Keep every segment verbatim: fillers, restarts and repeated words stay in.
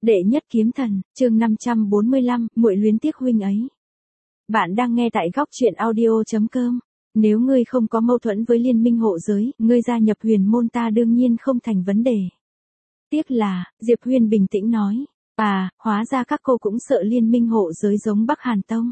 Đệ nhất kiếm thần, chương năm trăm bốn mươi lăm, muội luyến tiếc huynh ấy. Bạn đang nghe tại góc truyện audio chấm com. Nếu ngươi không có mâu thuẫn với liên minh hộ giới, ngươi gia nhập huyền môn ta đương nhiên không thành vấn đề. Tiếc là, Diệp Huyên bình tĩnh nói, à, hóa ra các cô cũng sợ liên minh hộ giới giống Bắc Hàn Tông.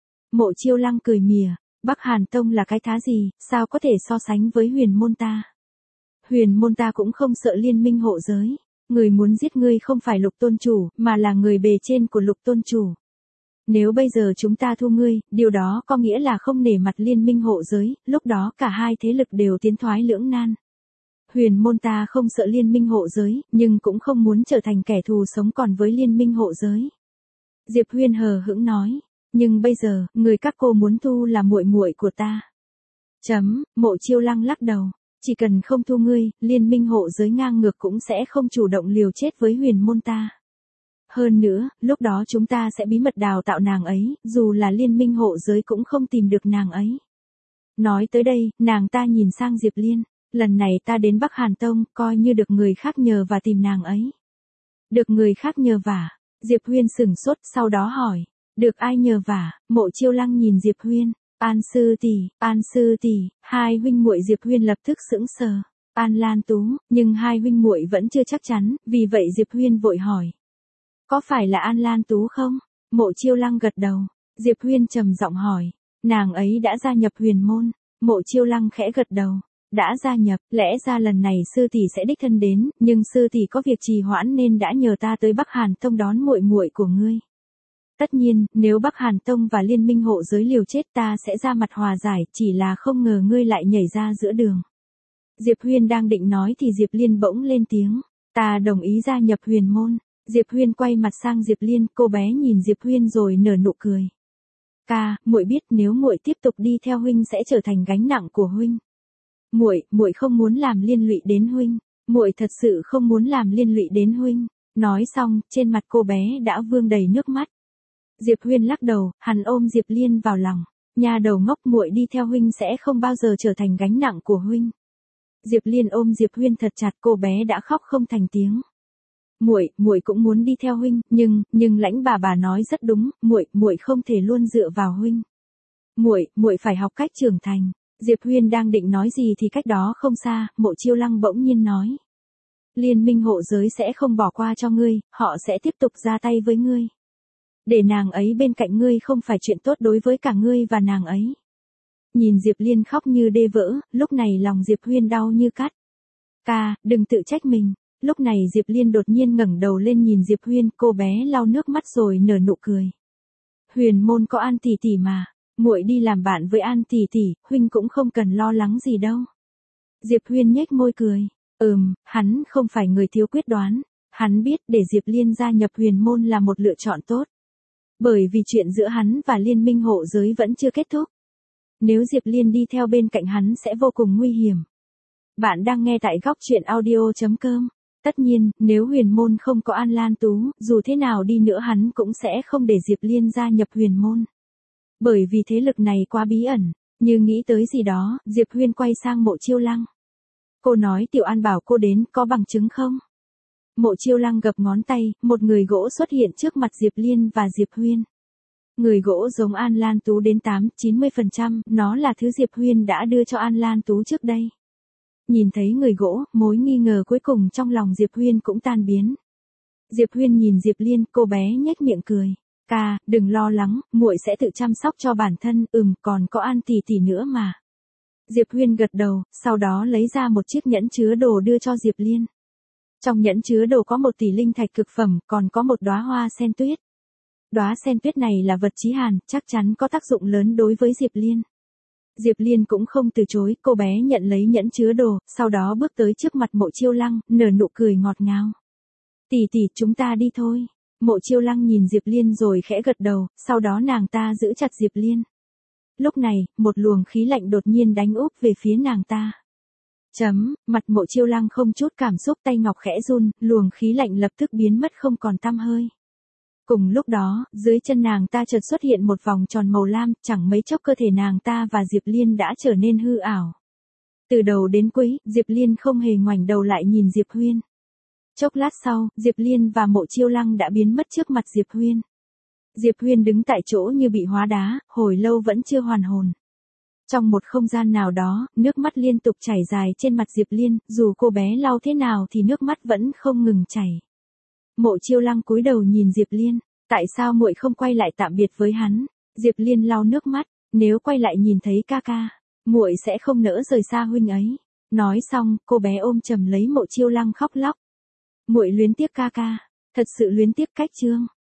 Mộ Chiêu Lăng cười mỉa, Bắc Hàn Tông là cái thá gì, sao có thể so sánh với huyền môn ta. Huyền môn ta cũng không sợ liên minh hộ giới. Người muốn giết ngươi không phải Lục tôn chủ, mà là người bề trên của Lục tôn chủ. Nếu bây giờ chúng ta thu ngươi, điều đó có nghĩa là không nể mặt liên minh hộ giới, lúc đó cả hai thế lực đều tiến thoái lưỡng nan. Huyền môn ta không sợ liên minh hộ giới, nhưng cũng không muốn trở thành kẻ thù sống còn với liên minh hộ giới. Diệp Huyên hờ hững nói, nhưng bây giờ, người các cô muốn thu là muội muội của ta. Chấm, Mộ Chiêu Lăng lắc đầu. Chỉ cần không thu ngươi, liên minh hộ giới ngang ngược cũng sẽ không chủ động liều chết với huyền môn ta. Hơn nữa, lúc đó chúng ta sẽ bí mật đào tạo nàng ấy, dù là liên minh hộ giới cũng không tìm được nàng ấy. Nói tới đây, nàng ta nhìn sang Diệp Liên, lần này ta đến Bắc Hàn Tông, coi như được người khác nhờ và tìm nàng ấy. Được người khác nhờ vả, Diệp Huyên sửng sốt sau đó hỏi, được ai nhờ vả, Mộ Chiêu Lăng nhìn Diệp Huyên. An sư tỷ, An sư tỷ, hai huynh muội Diệp Huyên lập tức sững sờ. An Lan Tú, nhưng hai huynh muội vẫn chưa chắc chắn, vì vậy Diệp Huyên vội hỏi. Có phải là An Lan Tú không? Mộ Chiêu Lăng gật đầu. Diệp Huyên trầm giọng hỏi. Nàng ấy đã gia nhập huyền môn. Mộ Chiêu Lăng khẽ gật đầu. Đã gia nhập, lẽ ra lần này sư tỷ sẽ đích thân đến, nhưng sư tỷ có việc trì hoãn nên đã nhờ ta tới Bắc Hàn Tông đón muội muội của ngươi. Tất nhiên, nếu Bắc Hàn Tông và liên minh hộ giới liều chết ta sẽ ra mặt hòa giải, chỉ là không ngờ ngươi lại nhảy ra giữa đường. Diệp Huyên đang định nói thì Diệp Liên bỗng lên tiếng, ta đồng ý gia nhập huyền môn. Diệp Huyên quay mặt sang Diệp Liên, cô bé nhìn Diệp Huyên rồi nở nụ cười. Ca, muội biết nếu muội tiếp tục đi theo huynh sẽ trở thành gánh nặng của huynh. Muội, muội không muốn làm liên lụy đến huynh, muội thật sự không muốn làm liên lụy đến huynh. Nói xong, trên mặt cô bé đã vương đầy nước mắt. Diệp Huyên lắc đầu, hắn ôm Diệp Liên vào lòng. Nhà đầu ngốc, muội đi theo huynh sẽ không bao giờ trở thành gánh nặng của huynh. Diệp Liên ôm Diệp Huyên thật chặt, cô bé đã khóc không thành tiếng. Muội, muội cũng muốn đi theo huynh, nhưng, nhưng Lãnh bà bà nói rất đúng, muội, muội không thể luôn dựa vào huynh. Muội, muội phải học cách trưởng thành. Diệp Huyên đang định nói gì thì cách đó không xa, Mộ Chiêu Lăng bỗng nhiên nói. Liên minh hộ giới sẽ không bỏ qua cho ngươi, họ sẽ tiếp tục ra tay với ngươi. Để nàng ấy bên cạnh ngươi không phải chuyện tốt đối với cả ngươi và nàng ấy. Nhìn Diệp Liên khóc như đê vỡ, lúc này lòng Diệp Huyên đau như cắt. Ca, đừng tự trách mình. Lúc này Diệp Liên đột nhiên ngẩng đầu lên nhìn Diệp Huyên, cô bé lau nước mắt rồi nở nụ cười. Huyền môn có An tỷ tỷ mà, muội đi làm bạn với An tỷ tỷ, huynh cũng không cần lo lắng gì đâu. Diệp Huyên nhếch môi cười. Ừm, hắn không phải người thiếu quyết đoán. Hắn biết để Diệp Liên gia nhập huyền môn là một lựa chọn tốt. Bởi vì chuyện giữa hắn và liên minh hộ giới vẫn chưa kết thúc. Nếu Diệp Liên đi theo bên cạnh hắn sẽ vô cùng nguy hiểm. Bạn đang nghe tại góc truyện audio chấm com. Tất nhiên, nếu huyền môn không có An Lan Tú, dù thế nào đi nữa hắn cũng sẽ không để Diệp Liên gia nhập huyền môn. Bởi vì thế lực này quá bí ẩn, như nghĩ tới gì đó, Diệp Huyên quay sang Mộ Chiêu Lăng. Cô nói Tiểu An bảo cô đến, có bằng chứng không? Mộ Chiêu Lăng gập ngón tay, một người gỗ xuất hiện trước mặt Diệp Liên và Diệp Huyên. Người gỗ giống An Lan Tú đến tám đến chín mươi phần trăm, nó là thứ Diệp Huyên đã đưa cho An Lan Tú trước đây. Nhìn thấy người gỗ, mối nghi ngờ cuối cùng trong lòng Diệp Huyên cũng tan biến. Diệp Huyên nhìn Diệp Liên, cô bé nhếch miệng cười. Ca, đừng lo lắng, muội sẽ tự chăm sóc cho bản thân, ừm, còn có An tỷ tỷ nữa mà. Diệp Huyên gật đầu, sau đó lấy ra một chiếc nhẫn chứa đồ đưa cho Diệp Liên. Trong nhẫn chứa đồ có một tỷ linh thạch cực phẩm, còn có một đóa hoa sen tuyết. Đóa sen tuyết này là vật chí hàn, chắc chắn có tác dụng lớn đối với Diệp Liên. Diệp Liên cũng không từ chối, cô bé nhận lấy nhẫn chứa đồ, sau đó bước tới trước mặt Mộ Chiêu Lăng, nở nụ cười ngọt ngào. Tỷ tỷ, chúng ta đi thôi. Mộ Chiêu Lăng nhìn Diệp Liên rồi khẽ gật đầu, sau đó nàng ta giữ chặt Diệp Liên. Lúc này, một luồng khí lạnh đột nhiên đánh úp về phía nàng ta. Chấm, mặt Mộ Chiêu Lăng không chút cảm xúc, tay ngọc khẽ run, luồng khí lạnh lập tức biến mất không còn tăm hơi. Cùng lúc đó, dưới chân nàng ta chợt xuất hiện một vòng tròn màu lam, chẳng mấy chốc cơ thể nàng ta và Diệp Liên đã trở nên hư ảo. Từ đầu đến cuối, Diệp Liên không hề ngoảnh đầu lại nhìn Diệp Huyên. Chốc lát sau, Diệp Liên và Mộ Chiêu Lăng đã biến mất trước mặt Diệp Huyên. Diệp Huyên đứng tại chỗ như bị hóa đá, hồi lâu vẫn chưa hoàn hồn. Trong một không gian nào đó, nước mắt liên tục chảy dài trên mặt Diệp Liên, dù cô bé lau thế nào thì nước mắt vẫn không ngừng chảy. Mộ Chiêu Lăng cúi đầu nhìn Diệp Liên, tại sao muội không quay lại tạm biệt với hắn? Diệp Liên lau nước mắt, nếu quay lại nhìn thấy ca ca, muội sẽ không nỡ rời xa huynh ấy. Nói xong, cô bé ôm chầm lấy Mộ Chiêu Lăng khóc lóc. Muội luyến tiếc ca ca, thật sự luyến tiếc Cách Trương.